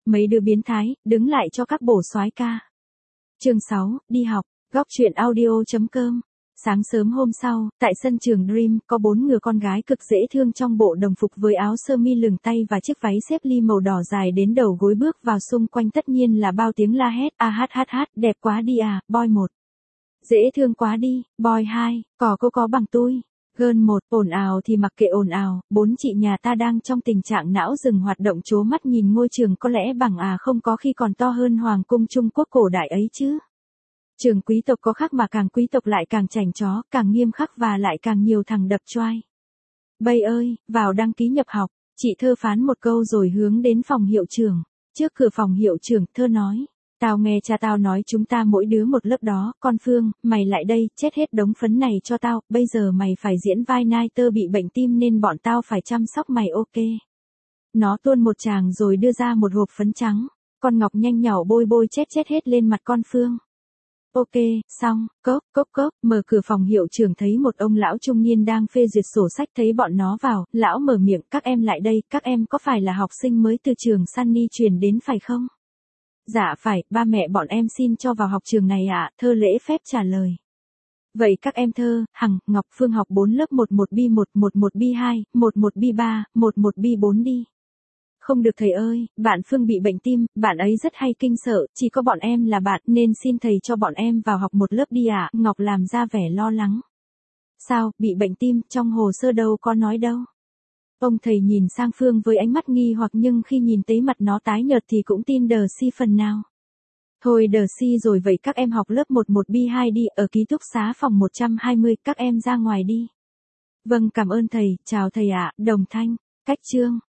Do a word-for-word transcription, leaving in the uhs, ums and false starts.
mấy đứa biến thái, đứng lại cho các bổ soái ca. Chương sáu, đi học, góc truyện audio chấm com. Sáng sớm hôm sau, tại sân trường Dream, có bốn người con gái cực dễ thương trong bộ đồng phục với áo sơ mi lửng tay và chiếc váy xếp ly màu đỏ dài đến đầu gối bước vào, xung quanh tất nhiên là bao tiếng la hét, a hát hát hát, đẹp quá đi à, boy một. Dễ thương quá đi, boy hai, cò cô có bằng tôi. Girl một, ồn ào thì mặc kệ ồn ào, bốn chị nhà ta đang trong tình trạng não dừng hoạt động chố mắt nhìn ngôi trường có lẽ bằng à không có khi còn to hơn Hoàng cung Trung Quốc cổ đại ấy chứ. Trường quý tộc có khác mà càng quý tộc lại càng chảnh chó, càng nghiêm khắc và lại càng nhiều thằng đập choai. Bây ơi, vào đăng ký nhập học, chị Thơ phán một câu rồi hướng đến phòng hiệu trưởng. Trước cửa phòng hiệu trưởng, Thơ nói, tao nghe cha tao nói chúng ta mỗi đứa một lớp đó, con Phương, mày lại đây, chết hết đống phấn này cho tao, bây giờ mày phải diễn vai nai tơ bị bệnh tim nên bọn tao phải chăm sóc mày, ok. Nó tuôn một tràng rồi đưa ra một hộp phấn trắng, con Ngọc nhanh nhảu bôi bôi chết chết hết lên mặt con Phương. Ok, xong, cốc, cốc, cốc, mở cửa phòng hiệu trưởng thấy một ông lão trung niên đang phê duyệt sổ sách, thấy bọn nó vào, lão mở miệng, các em lại đây, các em có phải là học sinh mới từ trường Sunny chuyển đến phải không? Dạ phải, ba mẹ bọn em xin cho vào học trường này ạ, Thơ lễ phép trả lời. Vậy các em Thơ, Hằng, Ngọc, Phương học bốn lớp một một bi một, một một bi hai, một một bi ba, một một bi bốn đi. Không được thầy ơi, bạn Phương bị bệnh tim, bạn ấy rất hay kinh sợ, chỉ có bọn em là bạn nên xin thầy cho bọn em vào học một lớp đi ạ, Ngọc làm ra vẻ lo lắng. Sao, bị bệnh tim, trong hồ sơ đâu có nói đâu. Ông thầy nhìn sang Phương với ánh mắt nghi hoặc nhưng khi nhìn thấy mặt nó tái nhợt thì cũng tin đờ si phần nào. Thôi đờ si rồi, vậy các em học lớp một một bi hai đi, ở ký túc xá phòng một trăm hai mươi, các em ra ngoài đi. Vâng cảm ơn thầy, chào thầy ạ, Đồng Thanh, Cách Trương.